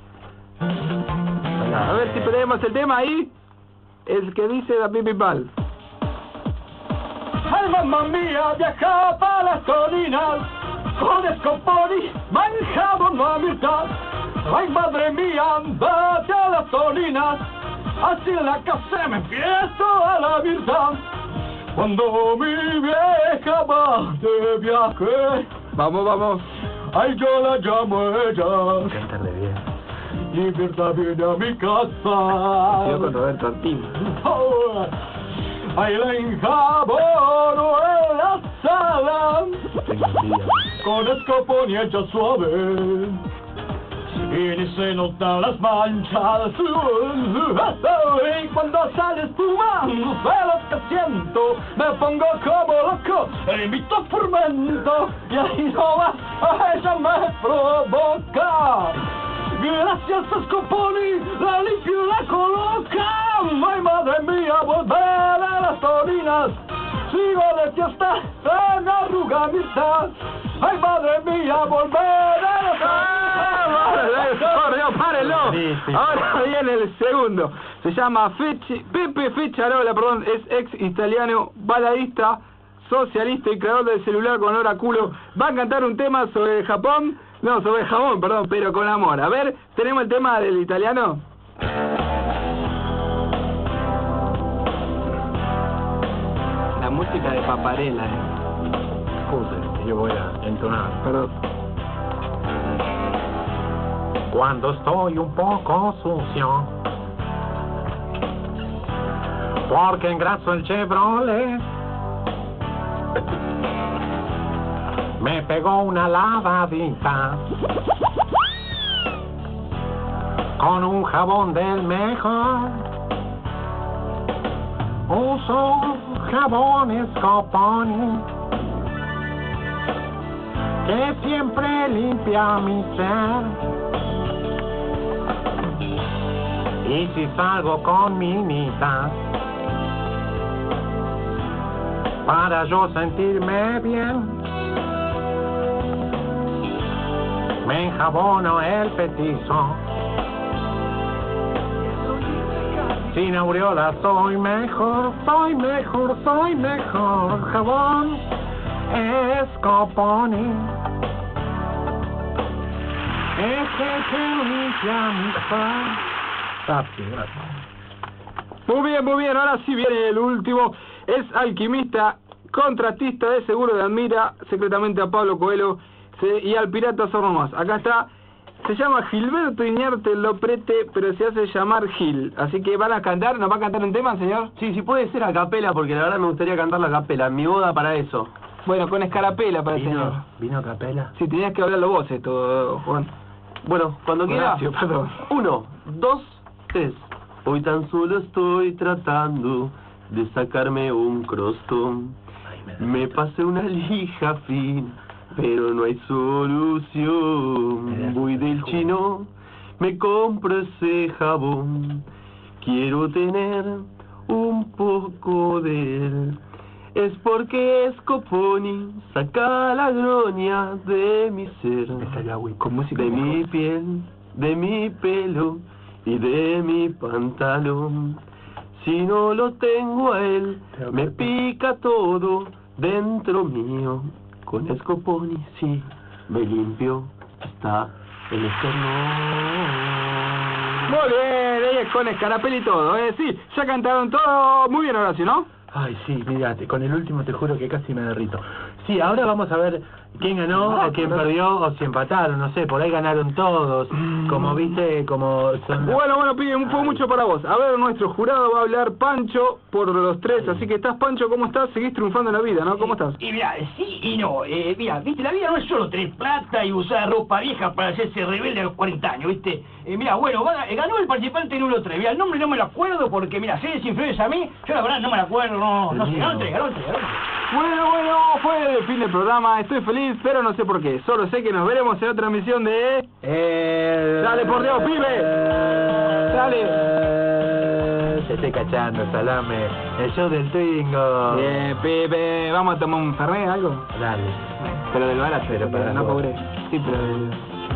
A ver si tenemos el tema ahí. El que dice la Pipipal. ¡Ay, mamma mía! Viaja para las colinas con Scoponi, manjamos la mitad. ¡Ay, madre mía! ¡Andate a las colinas! Así en la casa me empiezo a la verdad. Cuando mi vieja va de viaje, Vamos. ay, yo la llamo a ella. Cántale bien. Y Mirta viene a mi casa. Yo con Roberto Antín. Oh, ay, la enjabono en la sala Tengo envidia. con Scoponi hecha suave. Y ni se notan las manchas. Y cuando sale espumando de lo que siento, me pongo como loco e invito a fermento. Y ahí no va, a ella me provoca. Gracias a Scoponi, la limpio y la coloca. Ay, madre mía, volver a las torinas. Sigo de fiesta, en arruga mitad. Ay, madre mía, volver a las torinas. ¡Párenlo! Ahora viene el segundo. Se llama Pepe Fecharola, es ex italiano, baladista, socialista y creador del celular con olor a culo. Va a cantar un tema sobre Japón. No, sobre jabón, perdón, pero con amor. A ver, ¿tenemos el tema del italiano? La música de Paparella, Escuchen, yo voy a entonar. Perdón. Cuando estoy un poco sucio, porque engraso el Chevrolet, me pegó una lavadita con un jabón del mejor. Uso jabón Scoponi que siempre limpia mi ser. Y si salgo con minitas, para yo sentirme bien, me enjabono el petizo. Sin aureola soy mejor, soy mejor, soy mejor. Jabón Scoponi es el que limpia mi ser. Muy bien, ahora sí viene el último. Es alquimista, contratista de seguro de admira secretamente a Pablo Coelho y al pirata Zorro Más. Acá está, se llama Gilberto Iñarte Loprete, pero se hace llamar Gil. Así que van a cantar, ¿nos va a cantar un tema, señor? Sí, puede ser a capela, porque la verdad me gustaría cantar la capela, en mi boda para eso. Bueno, con escarapela para el señor. ¿Vino a capela? Sí, tenías que hablarlo vos esto, Juan. Bueno, cuando quiera. Perdón. 1, 2, 3. Hoy tan solo estoy tratando de sacarme un crostón. Me pasé una lija fin, pero no hay solución. Voy del chino, me compro ese jabón. Quiero tener un poco de él. Es porque Scoponi saca la groña de mi ser, de mi piel, de mi pelo y de mi pantalón. Si no lo tengo a él, me pica todo dentro mío. Con Scoponi sí, me limpio hasta el esternón. Muy bien, ella es con escarapela y todo, sí, ya cantaron todo muy bien, Horacio, ¿no? Ay, sí, mirate, con el último te juro que casi me derrito. Sí, ahora vamos a ver quién ganó o quién perdió o si empataron, no sé, por ahí ganaron todos, como viste, como son... Bueno, pibe, fue mucho para vos. A ver, nuestro jurado va a hablar Pancho por los tres, así que estás, Pancho, ¿cómo estás? Seguís triunfando en la vida, ¿no? ¿Cómo estás? Y mira, sí y no, mira, viste, la vida no es solo tener plata y usar ropa vieja para hacerse rebelde a los 40 años, viste. Mira, bueno, ganó el participante número 3, mira, el nombre no me lo acuerdo porque, mira, si eres inferiores a mí, yo la verdad no me lo acuerdo, no sé, ganó el 3. Bueno, fue el fin del programa, estoy feliz, pero no sé por qué. Solo sé que nos veremos en otra emisión de... ¡Dale, por Dios, pibe! ¡Dale! Te estoy cachando, salame. El show del Twingo. Bien, pibe, ¿vamos a tomar un fernet, algo? Dale. Pero del barato, pero para no vos. cobré. Sí, pero del...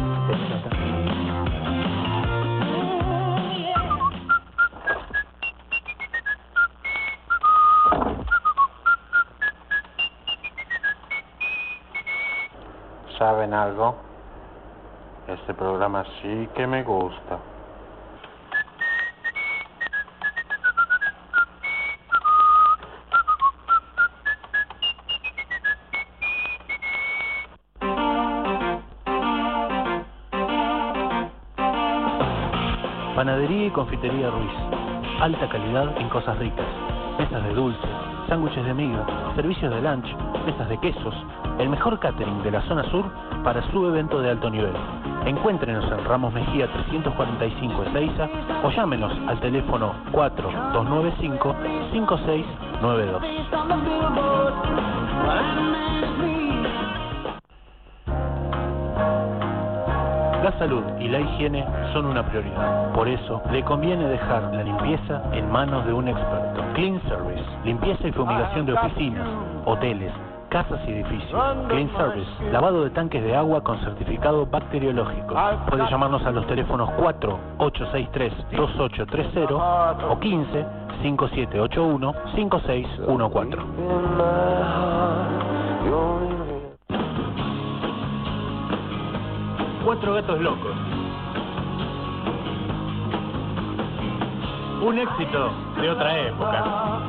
¿Saben algo? Este programa sí que me gusta. Panadería y confitería Ruiz. Alta calidad en cosas ricas. Mesas de dulce, sándwiches de miga, servicios de lunch, mesas de quesos. El mejor catering de la zona sur para su evento de alto nivel. Encuéntrenos en Ramos Mejía 345 Ezeiza o llámenos al teléfono 4295-5692. La salud y la higiene son una prioridad. Por eso, le conviene dejar la limpieza en manos de un experto. Clean Service, limpieza y fumigación de oficinas, hoteles, casas y edificios. Clean Service, lavado de tanques de agua con certificado bacteriológico. Puede llamarnos a los teléfonos 4-863-2830 o 15-5781-5614. Cuatro gatos locos. Un éxito de otra época.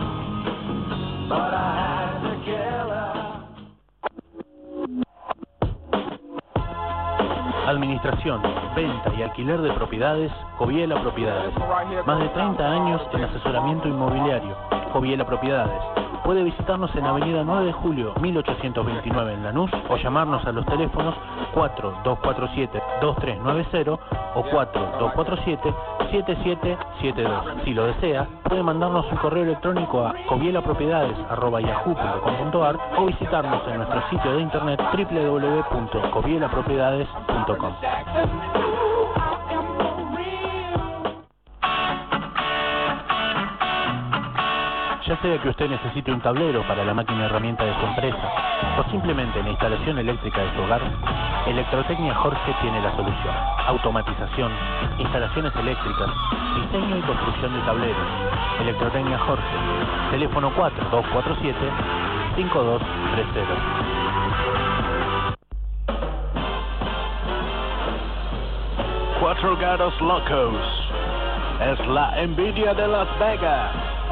Administración, venta y alquiler de propiedades, Joviela Propiedades. Más de 30 años en asesoramiento inmobiliario, Joviela Propiedades. puede visitarnos en Avenida 9 de Julio, 1829 en Lanús, o llamarnos a los teléfonos 4247-2390 o 4247-7772. Si lo desea, puede mandarnos un correo electrónico a covielapropiedades@yahoo.com.ar o visitarnos en nuestro sitio de internet www.covielapropiedades.com. Ya sea que usted necesite un tablero para la máquina herramienta de su empresa o simplemente la instalación eléctrica de su hogar, Electrotecnia Jorge tiene la solución. Automatización, instalaciones eléctricas, diseño y construcción de tableros. Electrotecnia Jorge, teléfono 4247-5230. Cuatro Gatos Locos es la envidia de Las Vegas.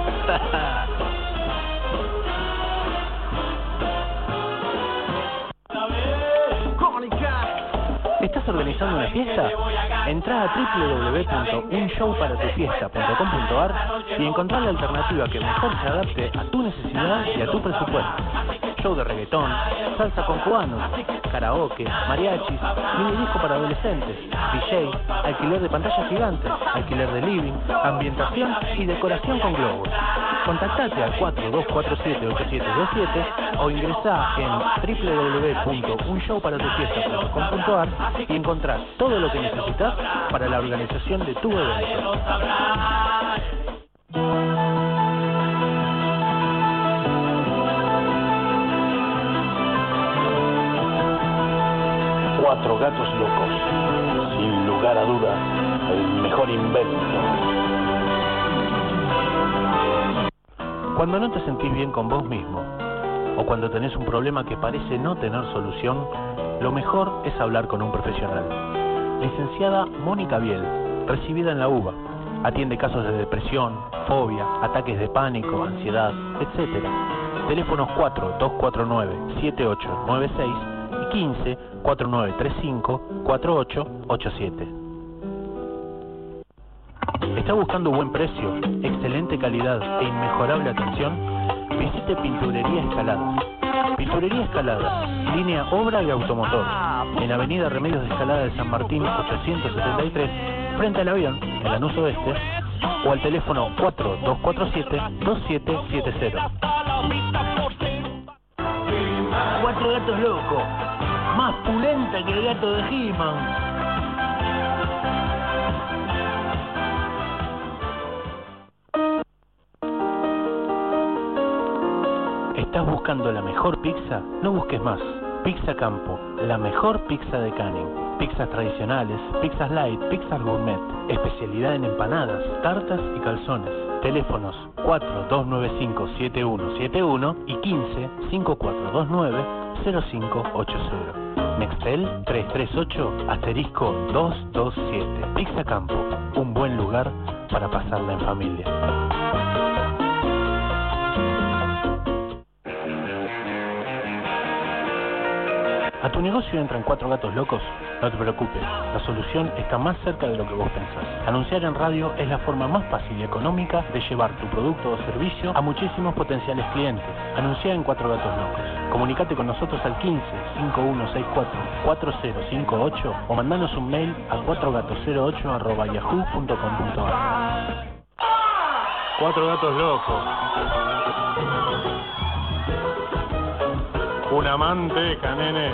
¿Estás organizando una fiesta? Entrá a www.unshowparatufiesta.com.ar y encontrá la alternativa que mejor se adapte a tu necesidad y a tu presupuesto. Show de reggaetón, salsa con cubanos, karaoke, mariachis, mini disco para adolescentes, DJ, alquiler de pantallas gigantes, alquiler de living, ambientación y decoración con globos. Contactate al 4247-8727 o ingresá en www.unshowparatufiesta.com.ar y encontrás todo lo que necesitas para la organización de tu evento. Cuatro Gatos Locos, sin lugar a dudas, el mejor invento. Cuando no te sentís bien con vos mismo, o cuando tenés un problema que parece no tener solución, lo mejor es hablar con un profesional. Licenciada Mónica Biel, recibida en la UBA, atiende casos de depresión, fobia, ataques de pánico, ansiedad, etc. Teléfonos 4249-7896 y 15-4935-4887. ¿Está buscando buen precio, excelente calidad e inmejorable atención? Visite Pinturería Escalada. Pinturería Escalada, línea obra y automotor, en Avenida Remedios de Escalada de San Martín 873, frente al avión, en Lanús Oeste, o al teléfono 4247-2770. Cuatro Gatos Locos, más pulenta que el gato de He-Man. ¿Estás buscando la mejor pizza? No busques más. Pizza Campo, la mejor pizza de Canning. Pizzas tradicionales, pizzas light, pizzas gourmet. Especialidad en empanadas, tartas y calzones. Teléfonos 4295-7171 y 15-5429-0580. Nextel 338-227. Pizza Campo, un buen lugar para pasarla en familia. ¿A tu negocio entran cuatro gatos locos? No te preocupes, la solución está más cerca de lo que vos pensás. Anunciar en radio es la forma más fácil y económica de llevar tu producto o servicio a muchísimos potenciales clientes. Anuncia en Cuatro Gatos Locos. Comunicate con nosotros al 15-5164-4058 o mandanos un mail a 4gatos08@yahoo.com.ar. Cuatro Gatos Locos. Una manteca, nene.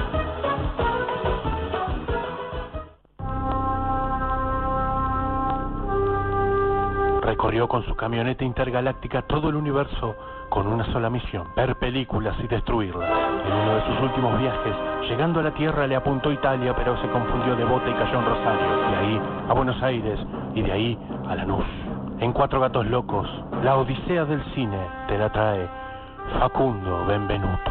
Recorrió con su camioneta intergaláctica todo el universo con una sola misión: ver películas y destruirlas. En uno de sus últimos viajes, llegando a la Tierra, le apuntó Italia, pero se confundió de bota y cayó en Rosario. De ahí a Buenos Aires y de ahí a Lanús. En Cuatro Gatos Locos, la odisea del cine te la trae Facundo Benvenuto.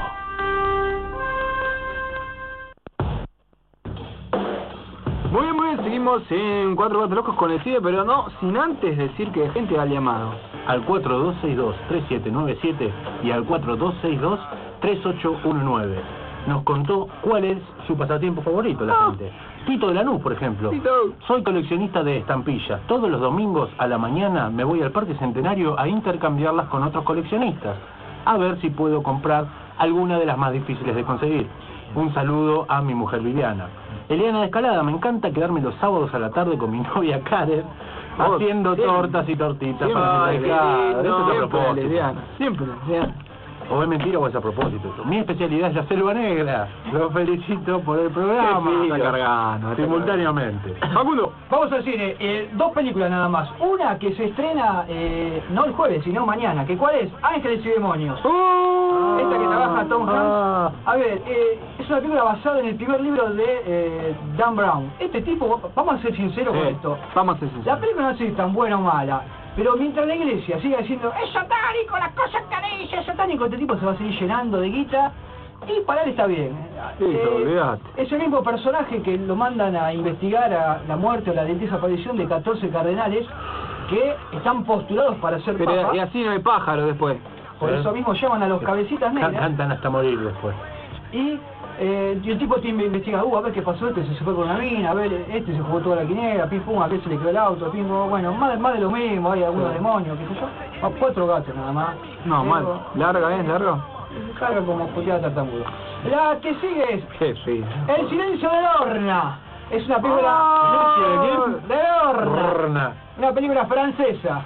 Muy bien, seguimos en Cuatro Gatos Locos con el CIDE, pero no sin antes decir que gente ha llamado al 4262-3797 y al 4262-3819. Nos contó cuál es su pasatiempo favorito, la gente. Tito de Lanús, por ejemplo. Tito. Soy coleccionista de estampillas. Todos los domingos a la mañana me voy al Parque Centenario a intercambiarlas con otros coleccionistas. a ver si puedo comprar alguna de las más difíciles de conseguir. Un saludo a mi mujer Viviana. Eliana de Escalada, me encanta quedarme los sábados a la tarde con mi novia Karen haciendo tortas y tortitas para mi mercado. Eso es a propósito. Siempre, Eliana. O es mentira o es a propósito. Mi especialidad es la selva negra. Los felicito por el programa. Está cargando. Simultáneamente. Facundo, vamos al cine. Dos películas nada más. Una que se estrena no el jueves, sino mañana. ¿Que cuál es? Ángeles y Demonios. Esta que trabaja Tom Hanks. A ver, es una película basada en el primer libro de Dan Brown. Este tipo, vamos a ser sinceros con esto. Vamos a ser sinceros. La película no sé si es tan buena o mala. Pero mientras la iglesia siga diciendo ¡es satánico, las cosas que dice, es satánico! Este tipo se va a seguir llenando de guita y para él está bien. Olvidate. Es el mismo personaje que lo mandan a investigar a la muerte o la desaparición de 14 cardenales que están postulados para ser papa. Y así no hay pájaro después. Por eso mismo llaman a los cabecitas negras. Cantan hasta morir después. Y el tipo te investiga, a ver qué pasó, este se fue con una mina, a ver, este se jugó toda la quiniela, pim pum, a aquel se le quedó el auto, pim pum, bueno, más de lo mismo, hay algunos demonios, qué sé yo. 4 gatos nada más. No, mal. ¿Larga es? ¿Largo? Se carga como puteada tartamudo. La que sigue es Sí. El silencio de Lorna. Es una película de Lorna. Una película francesa.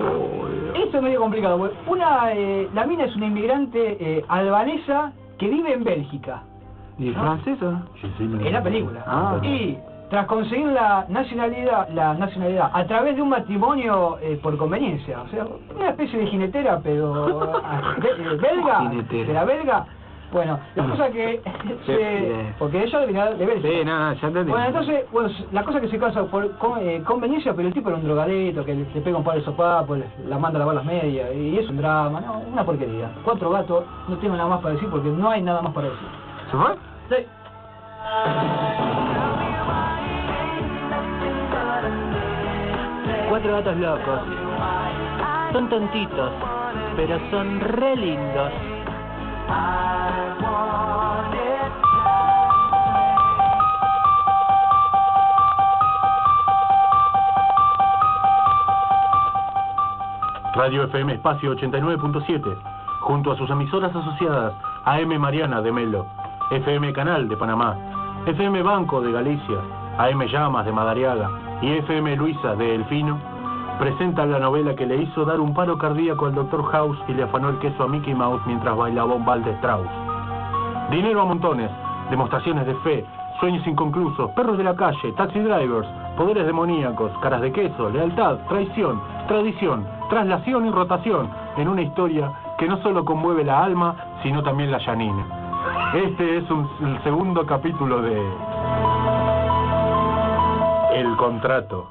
Esto es medio complicado, porque la mina es una inmigrante albanesa que vive en Bélgica. ¿Y francesa? Es la película. Y tras conseguir la nacionalidad a través de un matrimonio por conveniencia, o sea, una especie de jinetera, pero belga, de la belga. Bueno, la cosa que porque ella venía de Bélgica. Sí, no, ya entendí. Bueno, entonces, la cosa que se casa por conveniencia, pero el tipo era un drogadito que le pega un par de sopapos, la manda a lavar las medias, y es un drama, no, una porquería. 4 gatos, no tengo nada más para decir porque no hay nada más para decir. ¿Se fue? Sí. 4 gatos locos. Son tontitos, pero son re lindos. Radio FM Espacio 89.7, junto a sus emisoras asociadas AM Mariana de Melo, FM Canal de Panamá, FM Banco de Galicia, AM Llamas de Madariaga y FM Luisa de Elfino, presentan la novela que le hizo dar un paro cardíaco al Dr. House y le afanó el queso a Mickey Mouse mientras bailaba un vals de Strauss. Dinero a montones, demostraciones de fe, sueños inconclusos, perros de la calle, taxi drivers, poderes demoníacos, caras de queso, lealtad, traición, tradición, traslación y rotación, en una historia que no solo conmueve la alma, sino también la llanina. Este es el segundo capítulo de El Contrato.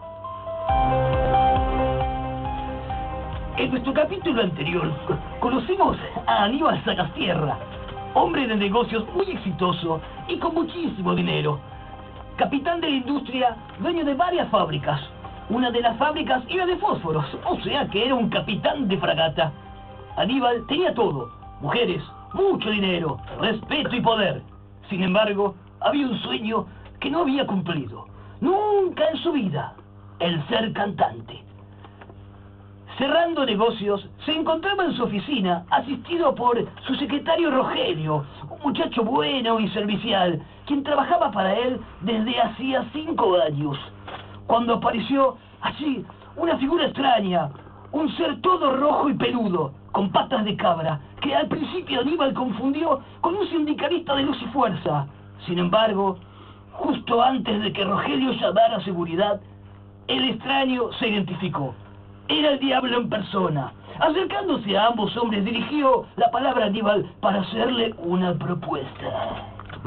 En nuestro capítulo anterior conocimos a Aníbal Sagastierra, hombre de negocios muy exitoso y con muchísimo dinero. Capitán de la industria, dueño de varias fábricas. Una de las fábricas era de fósforos, o sea que era un capitán de fragata. Aníbal tenía todo: mujeres, mucho dinero, respeto y poder. Sin embargo, había un sueño que no había cumplido nunca en su vida: el ser cantante. Cerrando negocios, se encontraba en su oficina, asistido por su secretario Rogelio, un muchacho bueno y servicial, quien trabajaba para él desde hacía 5 años. Cuando apareció allí una figura extraña, un ser todo rojo y peludo, con patas de cabra, que al principio Aníbal confundió con un sindicalista de Luz y Fuerza. Sin embargo, justo antes de que Rogelio llamara a seguridad, el extraño se identificó. Era el diablo en persona. Acercándose a ambos hombres, dirigió la palabra a Aníbal para hacerle una propuesta.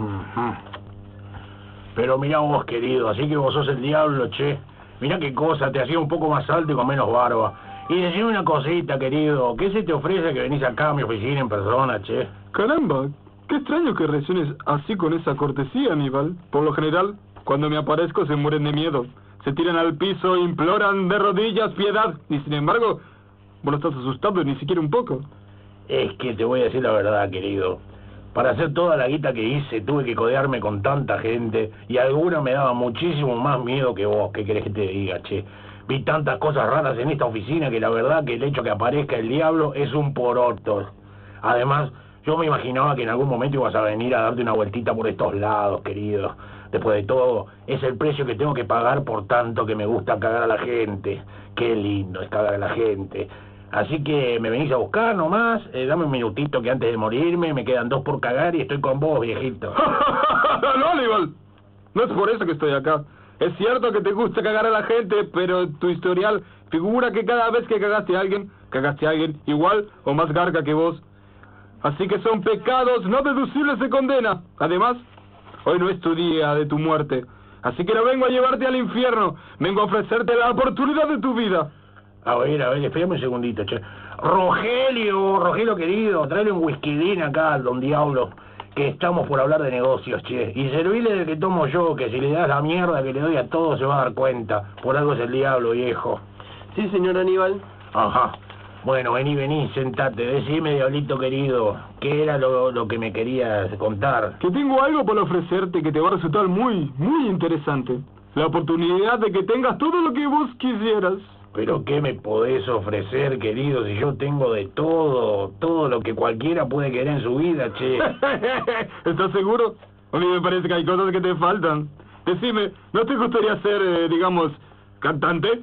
Pero mirá vos, querido, así que vos sos el diablo, che. Mirá qué cosa, te hacía un poco más alto y con menos barba. Y decime una cosita, querido, ¿qué se te ofrece que venís acá a mi oficina en persona, che? Caramba, qué extraño que reacciones así con esa cortesía, Aníbal. Por lo general, cuando me aparezco se mueren de miedo. Se tiran al piso, imploran de rodillas piedad. Y sin embargo, vos no estás asustado ni siquiera un poco. Es que te voy a decir la verdad, querido. Para hacer toda la guita que hice, tuve que codearme con tanta gente. Y alguna me daba muchísimo más miedo que vos. ¿Qué querés que te diga, che? Vi tantas cosas raras en esta oficina que la verdad que el hecho que aparezca el diablo es un poroto. Además, yo me imaginaba que en algún momento ibas a venir a darte una vueltita por estos lados, querido. Después de todo, es el precio que tengo que pagar por tanto que me gusta cagar a la gente. Qué lindo es cagar a la gente. Así que me venís a buscar nomás, dame un minutito que antes de morirme me quedan 2 por cagar y estoy con vos, viejito. No, Aníbal, no es por eso que estoy acá. Es cierto que te gusta cagar a la gente, pero tu historial figura que cada vez que cagaste a alguien igual o más garca que vos. Así que son pecados no deducibles de condena. Además, hoy no es tu día de tu muerte. Así que no vengo a llevarte al infierno, vengo a ofrecerte la oportunidad de tu vida. A ver, espérame un segundito, che. Rogelio querido, tráele un whisky acá al don Diablo, que estamos por hablar de negocios, che. Y servile del que tomo yo, que si le das la mierda que le doy a todos se va a dar cuenta. Por algo es el diablo, viejo. Sí, señor Aníbal. Ajá. Bueno, vení, sentate. Decime, diablito querido, ¿qué era lo que me querías contar? Que tengo algo para ofrecerte que te va a resultar muy interesante. La oportunidad de que tengas todo lo que vos quisieras. ¿Pero qué me podés ofrecer, querido, si yo tengo de todo lo que cualquiera puede querer en su vida, che? ¿Estás seguro? A mí me parece que hay cosas que te faltan. Decime, ¿no te gustaría ser, digamos, cantante?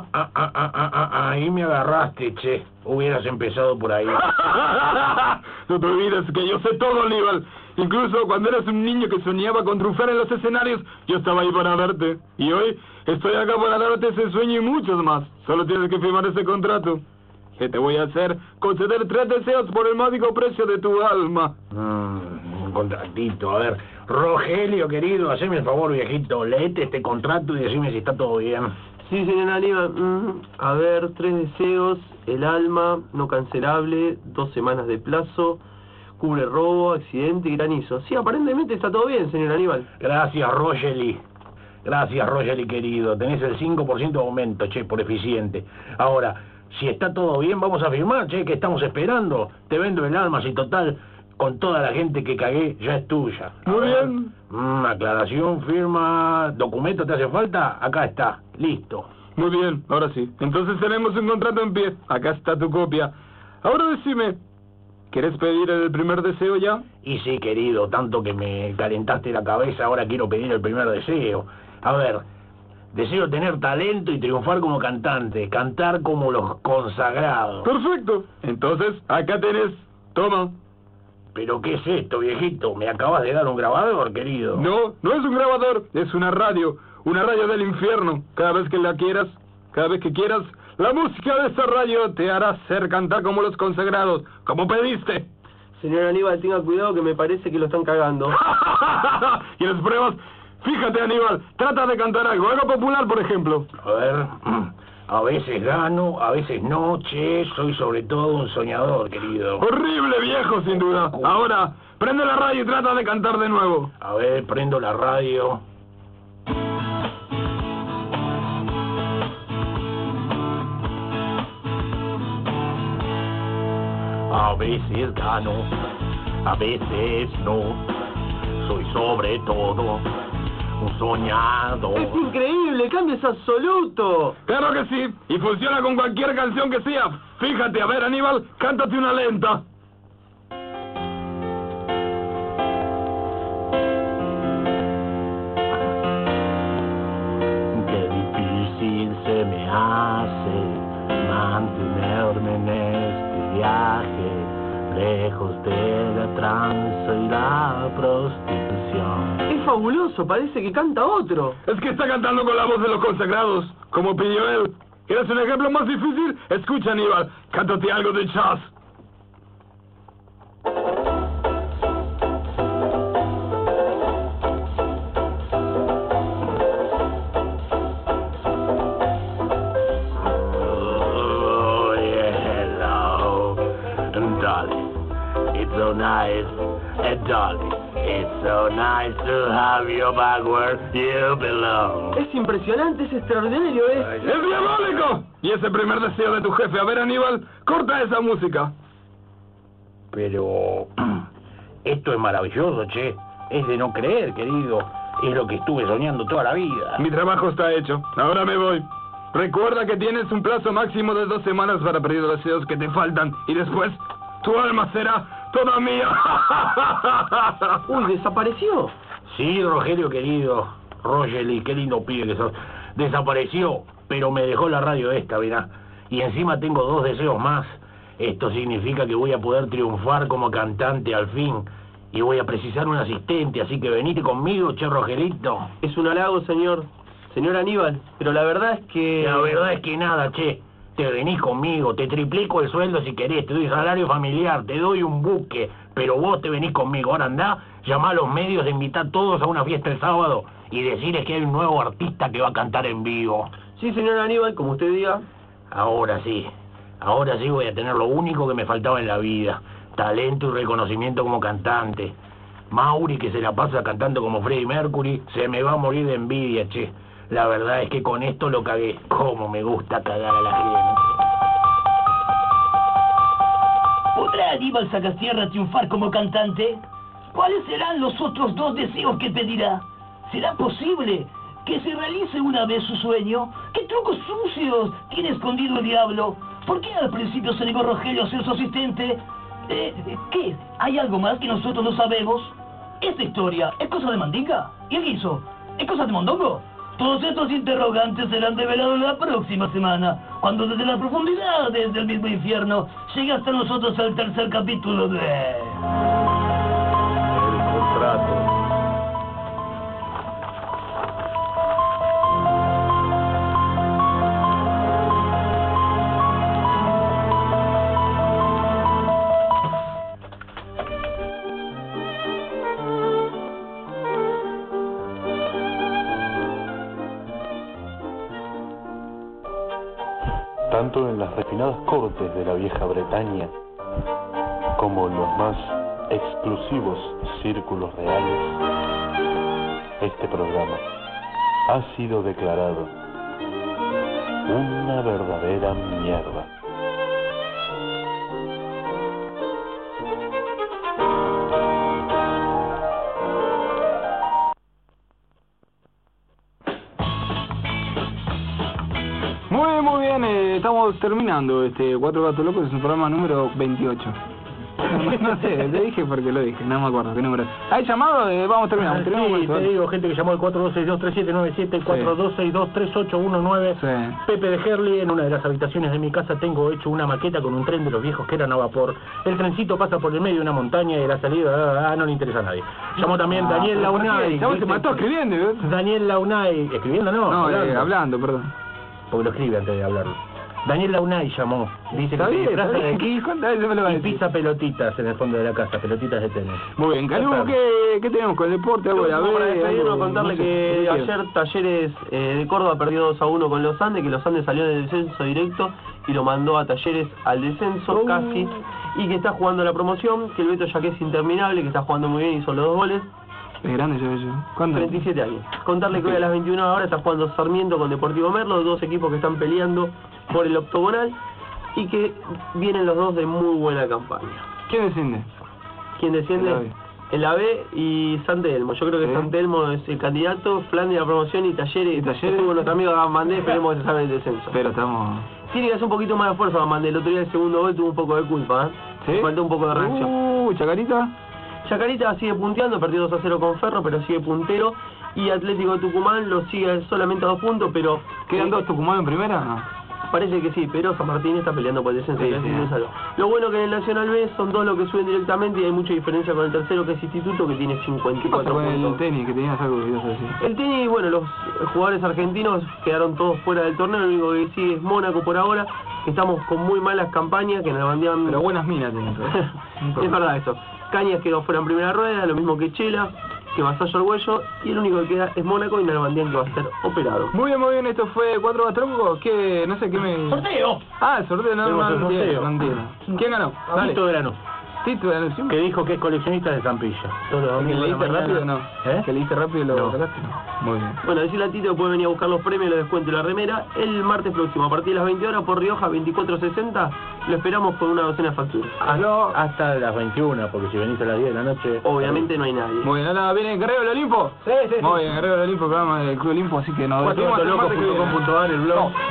Ahí me agarraste, che. Hubieras empezado por ahí. No te olvides que yo sé todo, Aníbal. Incluso cuando eras un niño que soñaba con triunfar en los escenarios, yo estaba ahí para verte. Y hoy estoy acá para darte ese sueño y muchos más. Solo tienes que firmar ese contrato. ¿Qué te voy a hacer? Conceder 3 deseos por el módico precio de tu alma. Un contratito. A ver, Rogelio, querido, haceme el favor, viejito. Leete este contrato y decime si está todo bien. Sí, señor Aníbal. A ver, 3 deseos. El alma, no cancelable, 2 semanas de plazo. Cubre robo, accidente y granizo. Sí, aparentemente está todo bien, señor Aníbal. Gracias, Rogeli, querido. Tenés el 5% de aumento, che, por eficiente. Ahora, si está todo bien, vamos a firmar, che, ¿qué estamos esperando? Te vendo el alma, si total, con toda la gente que cagué, ya es tuya. Muy bien. Aclaración, firma, documento, ¿te hace falta? Acá está, listo. Muy bien, ahora sí. Entonces tenemos un contrato en pie. Acá está tu copia. Ahora decime, ¿querés pedir el primer deseo ya? Y sí, querido, tanto que me calentaste la cabeza, ahora quiero pedir el primer deseo. A ver, deseo tener talento y triunfar como cantante, cantar como los consagrados. Perfecto. Entonces, acá tenés. Toma. ¿Pero qué es esto, viejito? ¿Me acabas de dar un grabador, querido? No, no es un grabador, es una radio del infierno. Cada vez que quieras, la música de esta radio te hará hacer cantar como los consagrados, como pediste. Señor Aníbal, tenga cuidado que me parece que lo están cagando. ¿Quieres pruebas? Fíjate, Aníbal, trata de cantar algo popular, por ejemplo. A ver, a veces gano, a veces no, che, soy sobre todo un soñador, querido. Horrible, viejo, sin duda. Ahora, prende la radio y trata de cantar de nuevo. A ver, prendo la radio. A veces gano, a veces no, soy sobre todo un soñador. ¡Es increíble! ¡Cambio es absoluto! Claro que sí, y funciona con cualquier canción que sea. Fíjate, a ver, Aníbal, cántate una lenta. Qué difícil se me hace mantenerme en este viaje, lejos de la tranza y la prostitución. Es fabuloso, parece que canta otro. Es que está cantando con la voz de los consagrados, como pidió él. ¿Quieres un ejemplo más difícil? Escucha, Aníbal, cántate algo de jazz. So nice, darling, it's so nice to have you back where you belong. Es impresionante, es extraordinario, ¡Es diabólico! Y ese primer deseo de tu jefe, a ver, Aníbal, corta esa música. Pero esto es maravilloso, che. Es de no creer, querido. Es lo que estuve soñando toda la vida. Mi trabajo está hecho. Ahora me voy. Recuerda que tienes un plazo máximo de 2 semanas para pedir los deseos que te faltan. Y después, tu alma será toda mía. Uy, ¿desapareció? Sí, Rogelio querido, Rogeli, qué lindo pibe que sos. Desapareció, pero me dejó la radio esta, verá. Y encima tengo 2 deseos más. Esto significa que voy a poder triunfar como cantante al fin. Y voy a precisar un asistente, así que venite conmigo, che Rogelito. Es un halago, señor Aníbal, pero la verdad es que... La verdad es que nada, che. Te venís conmigo, te triplico el sueldo si querés, te doy salario familiar, te doy un buque, pero vos te venís conmigo. Ahora andá, llamá a los medios, invitá a todos a una fiesta el sábado y decirles que hay un nuevo artista que va a cantar en vivo. Sí, señor Aníbal, como usted diga. Ahora sí voy a tener lo único que me faltaba en la vida, talento y reconocimiento como cantante. Mauri, que se la pasa cantando como Freddie Mercury, se me va a morir de envidia, che. La verdad es que con esto lo cagué. Cómo me gusta cagar a la gente. ¿Podrá Aníbal Sagastierra triunfar como cantante? ¿Cuáles serán los otros 2 deseos que pedirá? ¿Será posible que se realice una vez su sueño? ¿Qué trucos sucios tiene escondido el diablo? ¿Por qué al principio se negó Rogelio a ser su asistente? ¿Qué? ¿Hay algo más que nosotros no sabemos? ¿Esta historia es cosa de Mandinga? ¿Y el guiso? ¿Es cosa de Mondongo? Todos estos interrogantes serán revelados la próxima semana, cuando desde las profundidades del mismo infierno llegue hasta nosotros el 3er capítulo de... El contrato. Tanto en las refinadas cortes de la vieja Bretaña como en los más exclusivos círculos reales, este programa ha sido declarado una verdadera mierda. Muy bien, estamos terminando este Cuatro Gatos Locos, es un programa número 28. No sé, te dije porque lo dije, no me acuerdo qué número es. ¿Hay llamado? Vamos terminando. Sí, te digo, gente que llamó al 42623797, 42623819. Sí. Pepe de Herli, en una de las habitaciones de mi casa tengo hecho una maqueta con un tren de los viejos que eran a vapor. El trencito pasa por el medio de una montaña y la salida no le interesa a nadie. Llamó también Daniel Launay. Se mató escribiendo. Daniel Launay, ¿escribiendo no? No, hablando, perdón. Porque lo escribe antes de hablarlo. Daniel Launay llamó. Dice que se disfraza de aquí y pisa pelotitas en el fondo de la casa, pelotitas de tenis. Muy bien, Calú, ¿qué tenemos con el deporte? Para despedirnos, contarle que ayer Talleres de Córdoba perdió 2-1 con los Andes, que los Andes salió del descenso directo y lo mandó a Talleres al descenso casi, y que está jugando la promoción, que el Beto ya que es interminable, que está jugando muy bien, hizo los 2 goles. Es grande yo. ¿Cuándo? 37 años. Contarle que hoy a las 21 horas está jugando Sarmiento con Deportivo Merlo, 2 equipos que están peleando por el octogonal y que vienen los 2 de muy buena campaña. ¿Quién desciende? ¿Quién desciende? El AB y San Telmo. Yo creo que San Telmo es el candidato, Flan de la promoción y Talleres. Con los amigos de Bandé, esperemos que se salven el descenso. Pero estamos... Tiene que hacer un poquito más de fuerza Bandé. El otro día el segundo gol tuvo un poco de culpa, ¿Sí? Faltó un poco de reacción. Chacarita. Chacarita sigue punteando, perdió 2-0 con Ferro, pero sigue puntero. Y Atlético de Tucumán lo sigue solamente a 2 puntos, pero... ¿Quedan 2 Tucumán en primera? No. Parece que sí, pero San Martín está peleando por el descenso. Sí. Lo bueno que en el Nacional B son 2 los que suben directamente y hay mucha diferencia con el tercero, que es Instituto, que tiene 54 puntos. El tenis, que tenías algo que ibas a decir. El tenis, bueno, los jugadores argentinos quedaron todos fuera del torneo, lo único que sigue es Mónaco por ahora, que estamos con muy malas campañas, que Nalbandián... Pero buenas minas tienen. Es verdad eso. Cañas quedó fuera en primera rueda, lo mismo que Chela, que Vasallo Arguello, y el único que queda es Mónaco y Nalbandián, que va a ser operado. Muy bien, esto fue Cuatro Gatos Locos, que no sé qué me... ¡Sorteo! Ah, el sorteo, no entiendo. ¿Quién ganó? Tito Grano. Tito Grano, sí. Que dijo que es coleccionista de Zampilla. ¿Que leíste rápido o no? ¿Que leíste rápido y lo sacaste? Muy bien. Bueno, decirle a Tito que puede venir a buscar los premios, los descuentos y la remera el martes próximo, a partir de las 20 horas por Rioja 2460. Lo esperamos con una docena de facturas. Hasta las 21, porque si venís a las 10 de la noche... Obviamente no hay nadie. Muy bien, ahora viene el Guerrero del Olimpo. Sí. Muy bien, Guerrero del Olimpo, programa del Club Olimpo, así que nos vemos. 4gatos locos.com.ar, el blog.